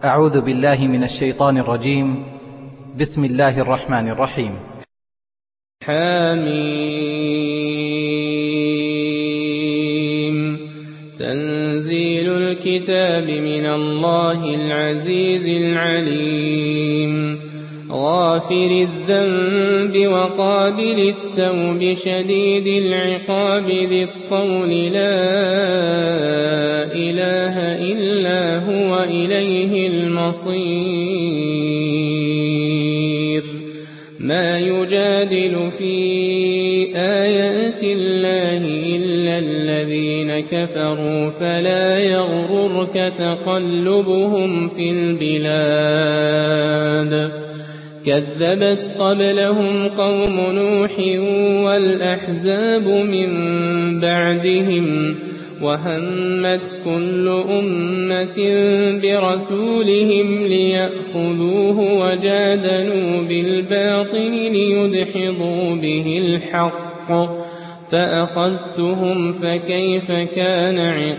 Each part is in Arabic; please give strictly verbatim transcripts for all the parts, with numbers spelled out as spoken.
أعوذ بالله من الشيطان الرجيم. بسم الله الرحمن الرحيم. حميم. تنزيل الكتاب من الله العزيز العليم. غافر الذنب وقابل التوب شديد العقاب ذي الطول لا إله إلا هو إليه المصير. ما يجادل في آيات الله إلا الذين كفروا فلا يغررك تقلبهم في البلاد. كذبت قبلهم قوم نوح والأحزاب من بعدهم وهمت كل أمة برسولهم ليأخذوه وجادلوا بالباطل ليدحضوا به الحق فأخذتهم فكيف كان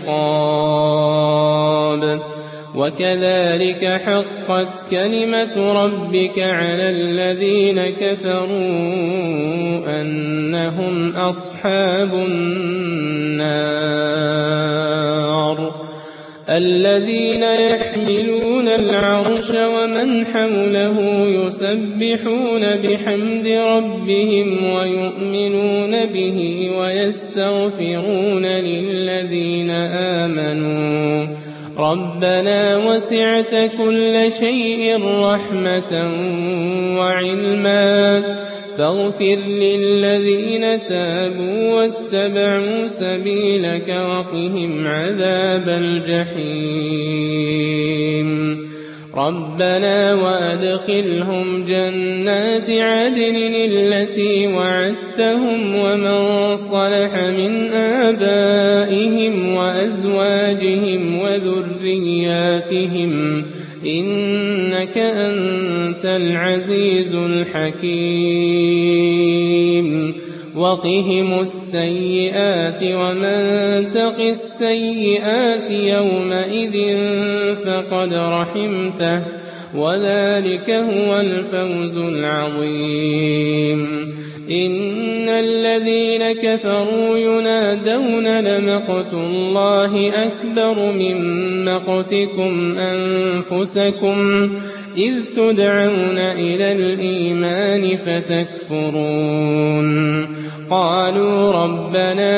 عقاب. وكذلك حقت كلمة ربك على الذين كفروا أنهم أصحاب النار. الذين يحملون العرش ومن حوله يسبحون بحمد ربهم ويؤمنون به ويستغفرون للذين آمنوا ربنا وسعت كل شيء رحمة وعلما فاغفر للذين تابوا واتبعوا سبيلك وقهم عذاب الجحيم. ربنا وأدخلهم جنات عدن التي وعدتهم ومن صلح من آبائهم وأزواجهم وذرياتهم إنك أنت العزيز الحكيم. وقهم السيئات ومن تق السيئات يومئذ فقد رحمته وذلك هو الفوز العظيم. إن الذين كفروا ينادون لمقت الله أكبر من مقتكم أنفسكم إذ تدعون إلى الإيمان فتكفرون. قالوا ربنا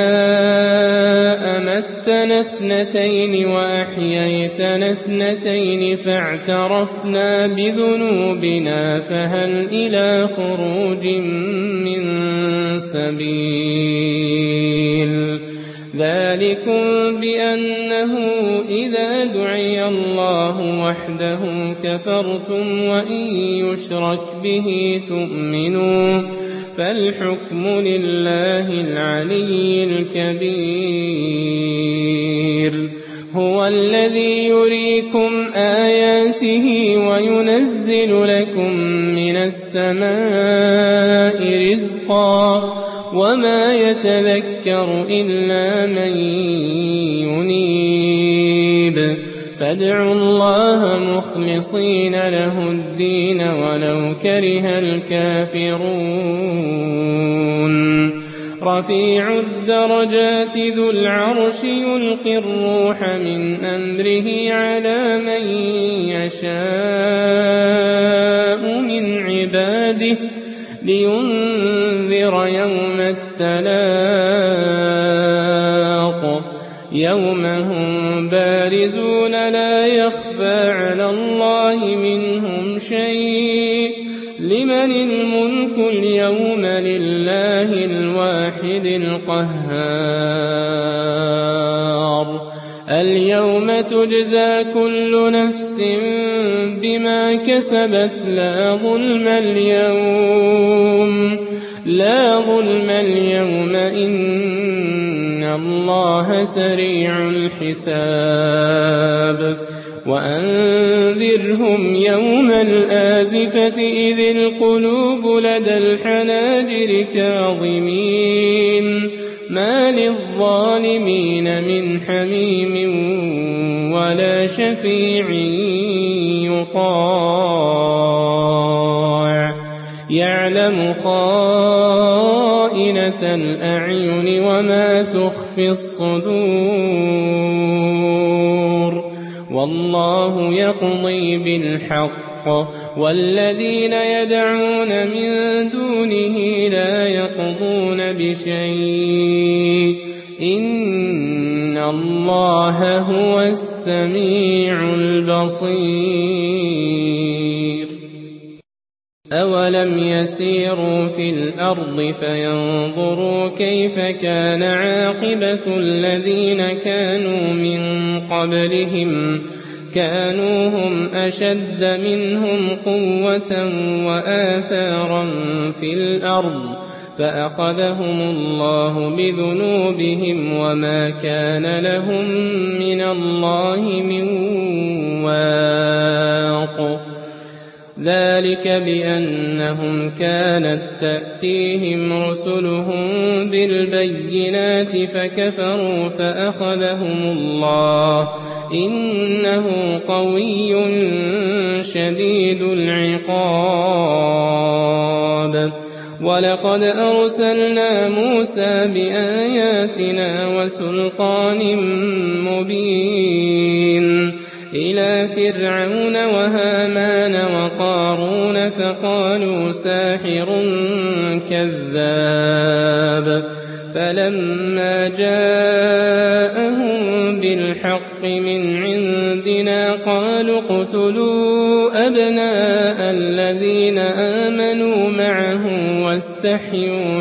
أمتنا اثنتين وأحييتنا اثنتين فاعترفنا بذنوبنا فهل إلى خروج من سبيل. ذلكم بأنه إذا دعي الله وحده كفرتم وإن يشرك به تؤمنوا فالحكم لله العلي الكبير. هو الذي يريكم آياته وينزل لكم من السماء رزقا وما يتذكر إلا من ينيب. فادعوا الله مخلصين له الدين ولو كره الكافرون. رفيع الدرجات ذو العرش يلقي الروح من أمره على من يشاء من عباده لينذر يوم التلاق يوم هم بارزون لا يخفى على الله منهم شيء. لمن الملك اليوم لله الواحد القهار. اليوم تجزى كل نفس بما كسبت لا ظلم اليوم لا ظلم اليوم إن الله سريع الحساب. وأنذرهم يوم الآزفة إذ القلوب لدى الحناجر كاظمين ما للظالمين من حميم ولا شفيع مطاع يعلم خائنة الأعين وما تخفي الصدور والله يقضي بالحق والذين يدعون من دونه لا يقضون بشيء إن الله هو السميع البصير أولم يسيروا في الأرض فينظروا كيف كان عاقبة الذين كانوا من قبلهم كانوا هم أشد منهم قوة وآثارا في الأرض فأخذهم الله بذنوبهم وما كان لهم من الله من واق ذلك بأنهم كانت تأتيهم رسلهم بالبينات فكفروا فأخذهم الله إنه قوي شديد العقاب ولقد أرسلنا موسى بآياتنا وسلطان مبين إلى فرعون وهامان وقارون فقالوا ساحر كذاب فلما جاءهم بالحق من عندنا قالوا اقتلوا أبناء الذين آمنوا معه واستحيوا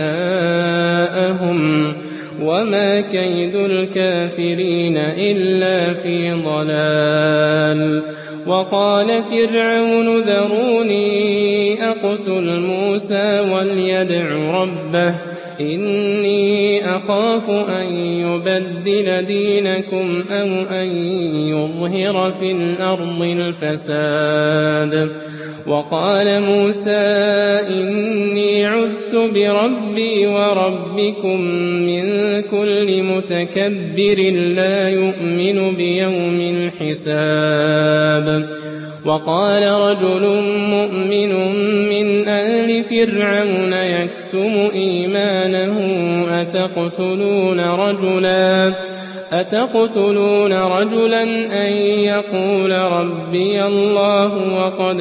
نساءهم وما كيد الكافرين إلا في ضلال وقال فرعون ذروني أقتل موسى وليدع ربه إني أخاف أن يبدل دينكم أو أن يظهر في الأرض الفساد وقال موسى إني عذت بربي وربكم من كل متكبر لا يؤمن بيوم الحساب وقال رجل مؤمن من آل فرعون يكتم إيمانه أتقتلون رجلا أتقتلون رجلا أن يقول ربي الله وقد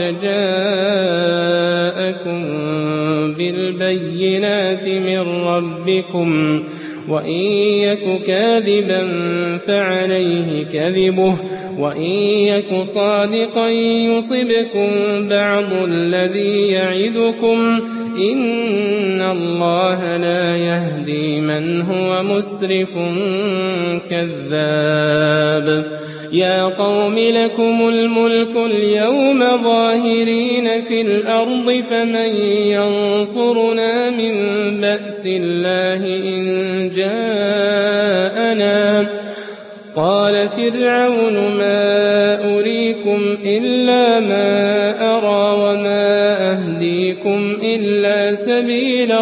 جاءكم بالبينات من ربكم وإن يك كاذبا فعليه كذبه وإن يك صادقا يصبكم بعض الذي يعدكم إن الله لا يهدي من هو مسرف كذاب يا قوم لكم الملك اليوم ظاهرين في الأرض فمن ينصرنا من بأس الله إن جاءنا قال فرعون ما أريكم إلا ما أرى وما أهديكم إلا سبيل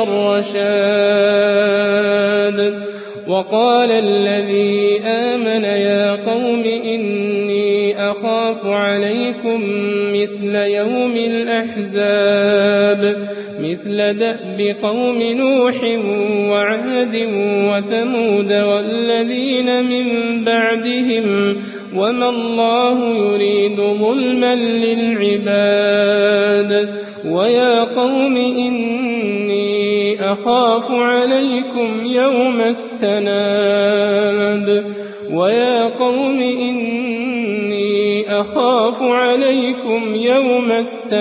الرشاد وقال الذي آمن يا قوم إني أخاف عليكم مثل يوم الأحزاب مثل دأب قوم نوح وعاد وثمود والذين من بعدهم وما الله يريد ظلما للعباد ويا قوم إني أخاف عليكم يوم التناد ويا قوم إني أخاف عليكم يوم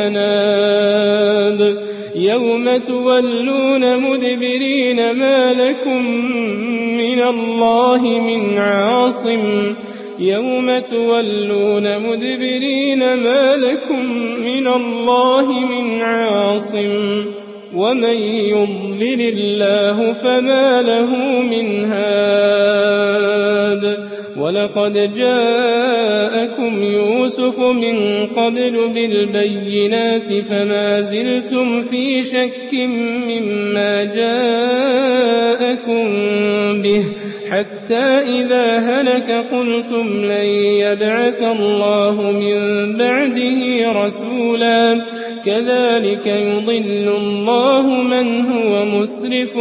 التناد يوم تولون مدبرين ما لكم من الله من عاصم يوم تولون مدبرين ما لكم من الله من عاصم ومن يضلل الله فما له من هاد ولقد جاءكم يوسف من قبل بالبينات فما زلتم في شك مما جاءكم به حتى إذا هلك قلتم لن يبعث الله من بعده رسولا كذلك يضل الله من هو مسرف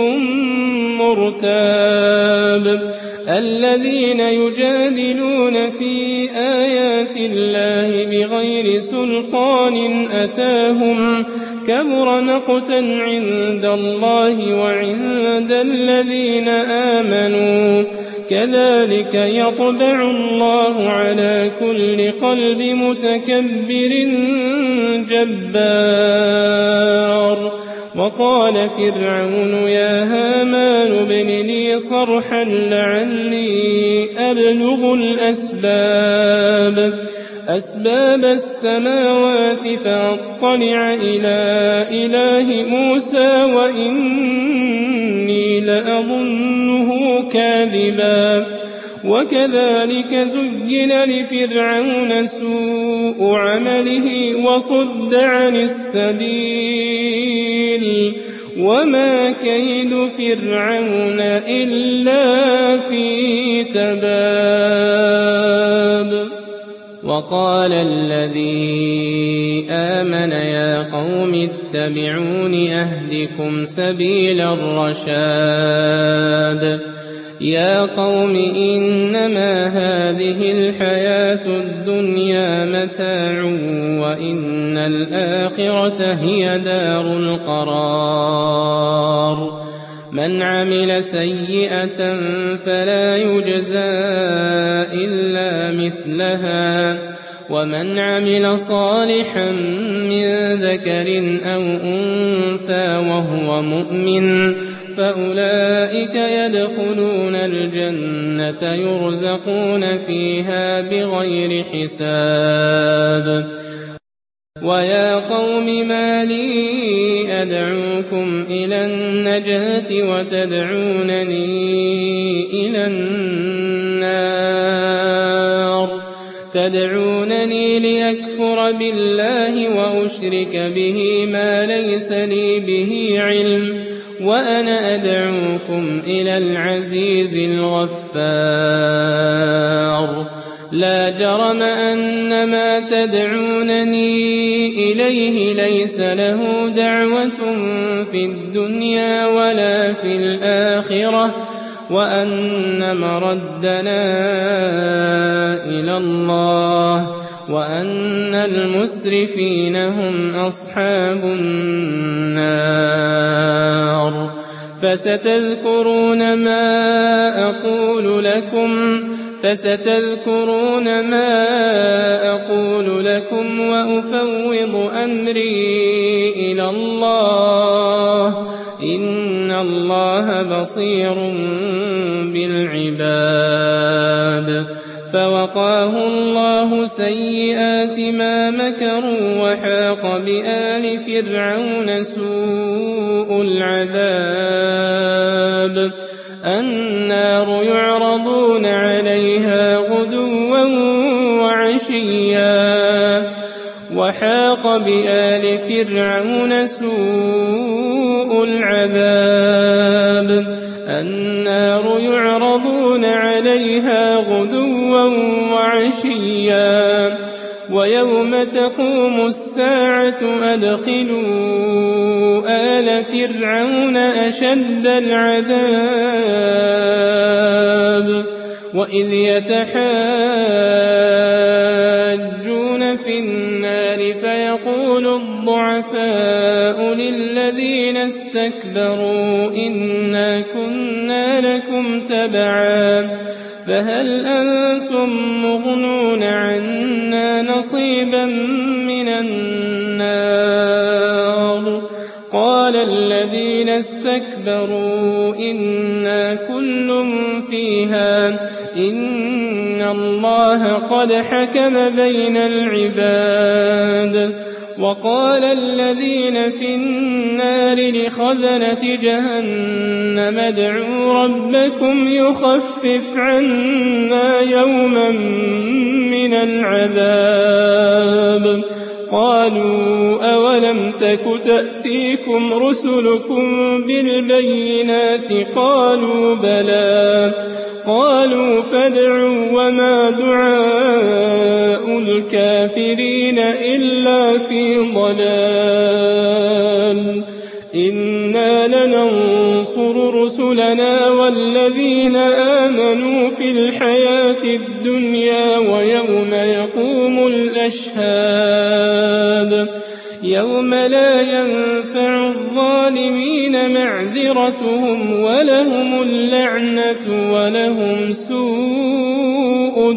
مرتاب الذين يجادلون في آيات الله بغير سلطان أتاهم كبر مقتا عند الله وعند الذين آمنوا كذلك يطبع الله على كل قلب متكبر جبار. وقال فرعون يا هامان ابن لي صرحا لعلي أبلغ الأسباب أسباب السماوات فأطلع إلى إله موسى وإني لأظنه كاذبا. وكذلك زين لفرعون سوء عمله وصد عن السبيل وما كيد فرعون إلا في تباب. وقال الذي آمن يا قوم اتبعون أهدكم سبيل الرشاد. يا قوم إنما هذه الحياة الدنيا متاع وإن الآخرة هي دار القرار. من عمل سيئة فلا يجزى إلا مثلها ومن عمل صالحا من ذكر أو أنثى وهو مؤمن فأولئك يدخلون الجنة يرزقون فيها بغير حساب. ويا قوم ما لي أدعوكم إلى النجاة وتدعونني إلى النار تدعونني ليكفر بالله وأشرك به ما ليس لي به علم وأنا أدعوكم إلى العزيز الغفار. لا جرم أن ما تدعونني إليه ليس له دعوة في الدنيا ولا في الآخرة وأن مردنا إلى الله وأن المسرفين هم أصحاب النار. فستذكرون ما أقول لكم فستذكرون ما أقول لكم وأفوض أمري إلى الله إن الله بصير بالعباد. فوقاه الله سيئات ما مكروا وحاق بآل فرعون سوء العذاب. النار يعرضون عليها غدوا وعشيا وحاق بآل فرعون سوء العذاب. النار يعرضون عليها غدوا وعشيا ويوم تقوم الساعة أدخلوا آل فرعون أشد العذاب. وإذ يتحاجون في النار فيقول الضعفاء للذين استكبروا إنا كنا لكم تبعا فهل أنتم مغنون عنا نصيبا من النار. قال الذين استكبروا إنا كل فيها إن الله قد حكم بين العباد. وقال الذين في النار لخزنة جهنم ادعوا ربكم يخفف عنا يوما من العذاب. قالوا أولم تك تأتيكم رسلكم بالبينات قالوا بلى قالوا فادعوا وما دعاء الكافرين إلا في ضلال إنا لننصر رسلنا والذين آمنوا في الحياة الدنيا ويوم يقوم الأشهاد يوم لا ينفع الظالمين معذرتهم ولهم اللعنة ولهم سوء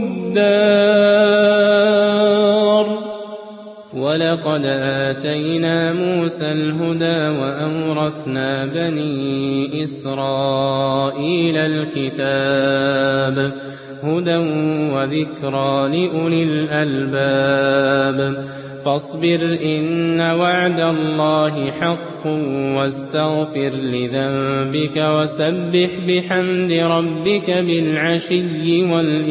الدار. ولقد آتينا موسى الهدى وأورثنا بني إسرائيل الكتاب هدى وذكرى لأولي الألباب. فاصبر إن وعد الله حق واستغفر لذنبك وسبح بحمد ربك بالعشي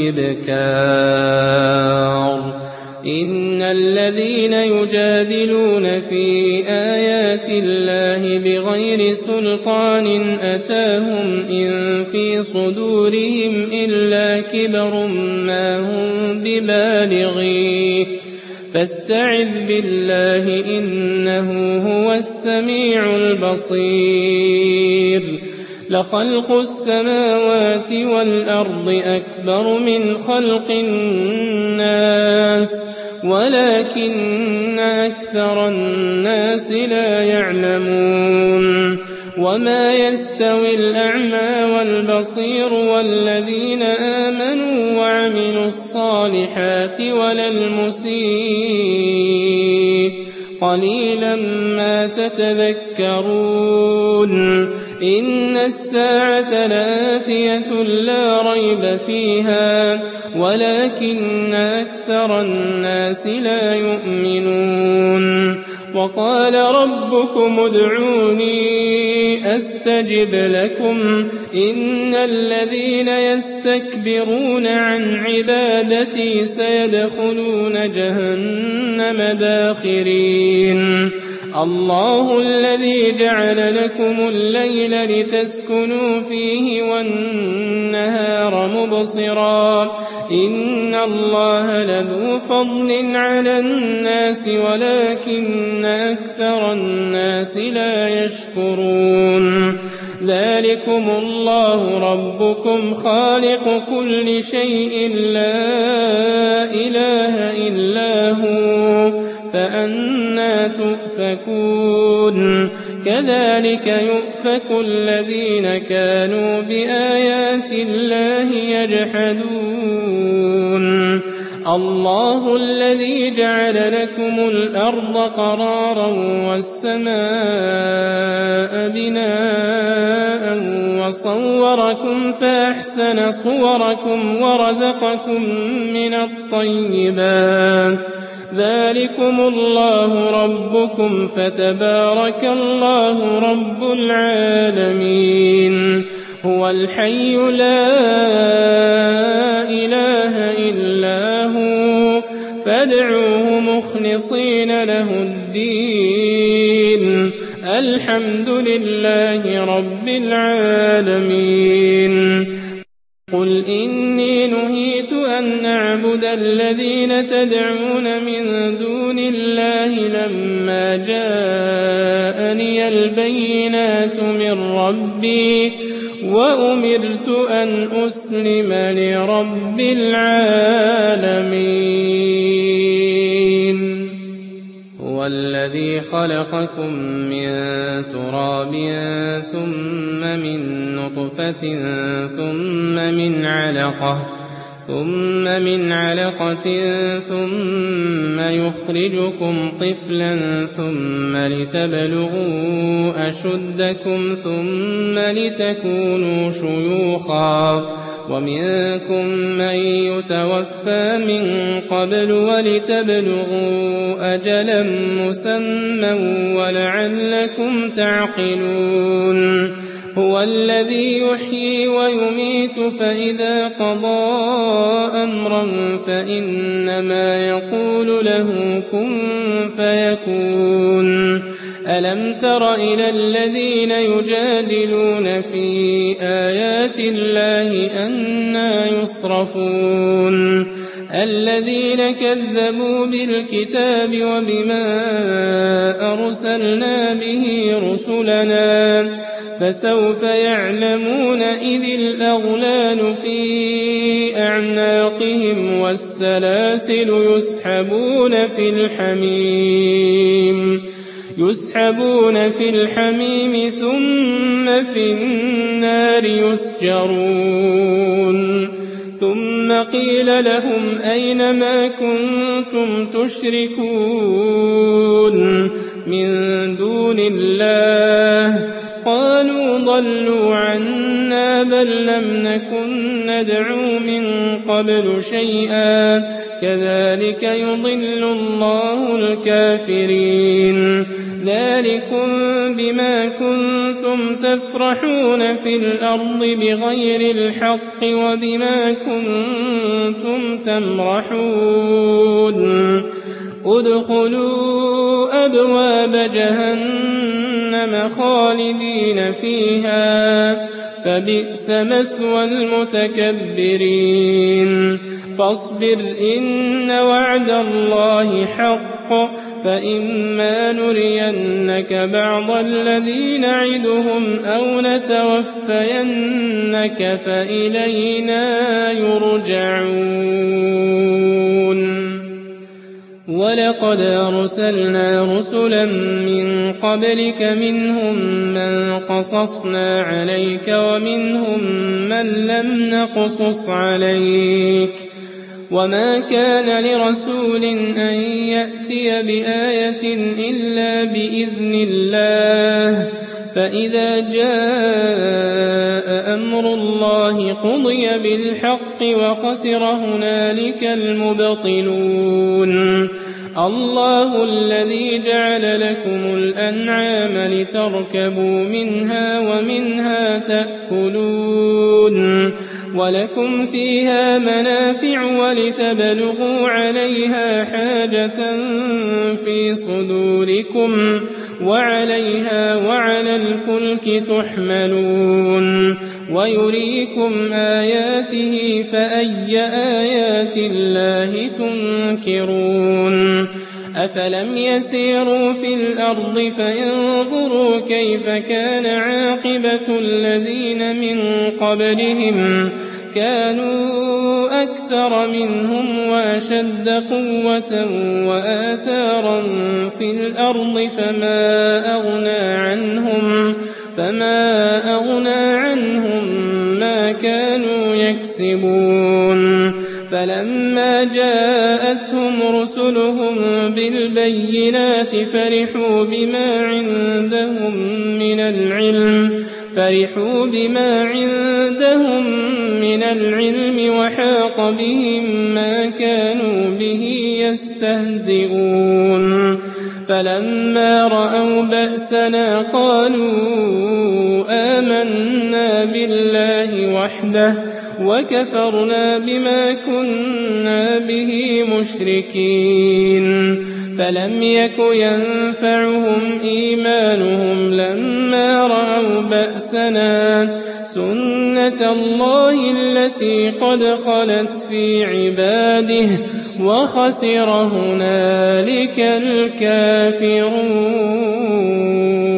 والإبكار. إن الذين يجادلون في آيات الله بغير سلطان أتاهم إن في صدورهم إلا كبر ما هم ببالغيه فاستعذ بالله إنه هو السميع البصير. لخلق السماوات والأرض أكبر من خلق الناس ولكن أكثر الناس لا يعلمون. وما يستوي الأعمى والبصير والذين آمنوا وعملوا الصالحات ولا المسيء قليلا ما تتذكرون. إن الساعة لآتية لا ريب فيها ولكن أكثر الناس لا يؤمنون. وقال ربكم ادعوني أستجب لكم إن الذين يستكبرون عن عبادتي سيدخلون جهنم داخرين. الله الذي جعل لكم الليل لتسكنوا فيه والنهار مبصرا إن الله لذو فضل على الناس ولكن أكثر الناس لا يشكرون. ذلكم الله ربكم خالق كل شيء لا إله إلا هو فأنى تؤفكون. كذلك يؤفك الذين كانوا بآيات الله يجحدون. الله الذي جعل لكم الأرض قرارا والسماء بناء وصوركم فأحسن صوركم ورزقكم من الطيبات. ذلكم الله ربكم فتبارك الله رب العالمين. هو الحي لا إله إلا هو فادعوه مخلصين له الدين الحمد لله رب العالمين. قل إني نهيت أن أعبد الذين تدعون من دون الله لما جاءني البينات من ربي وأمرت أن أسلم لرب العالمين. هو الذي خلقكم من تراب ثم من نطفة ثم من علقة ثم من علقة ثم يخرجكم طفلا ثم لتبلغوا أشدكم ثم لتكونوا شيوخا ومنكم من يتوفى من قبل ولتبلغوا أجلا مسمى ولعلكم تعقلون. هو الذي يحيي ويميت فإذا قضى أمرا فإنما يقول له كن فيكون. ألم تر إلى الذين يجادلون في آيات الله أنى يصرفون الذين كذبوا بالكتاب وبما أرسلنا به رسلنا فسوف يعلمون إذ الأغلال في أعناقهم والسلاسل يسحبون في الحميم يسحبون في الحميم ثم في النار يسجرون ثم قيل لهم أين ما كنتم تشركون من دون الله قالوا ضلوا عنا بل لم نكن ندعو من قبل شيئا كذلك يضل الله الكافرين ذلكم بما كنتم تفرحون في الأرض بغير الحق وبما كنتم تمرحون ادخلوا أبواب جهنم خالدين فيها فبئس مثوى المتكبرين فاصبر إن وعد الله حق فإما نرينك بعض الذي نعدهم أو نتوفينك فإلينا يرجعون ولقد أرسلنا رسلا من قبلك منهم من قصصنا عليك ومنهم من لم نقصص عليك وما كان لرسول أن يأتي بآية إلا بإذن الله فإذا جاء أمر الله قضي بالحق وخسر هنالك المبطلون الله الذي جعل لكم الأنعام لتركبوا منها ومنها تأكلون ولكم فيها منافع ولتبلغوا عليها حاجة في صدوركم وعليها وعلى الفلك تحملون ويريكم آياته فأي آيات الله تنكرون أفلم يسيروا في الأرض فينظروا كيف كان عاقبة الذين من قبلهم كانوا أكثر منهم وأشد قوة وآثارا في الأرض فما أغنى عنهم فما أغنى عنهم ما كانوا يكسبون فلما جاءتهم رسلهم بالبينات فرحوا بما عندهم من العلم فرحوا بما عندهم من العلم وحاق بهم ما كانوا به يستهزئون فلما رأوا بأسنا قالوا آمنا بالله وحده وكفرنا بما كنا به مشركين فلم يك ينفعهم إيمانهم لما رأوا بأسنا سنة الله التي قد خلت في عباده وخسر هنالك الكافرون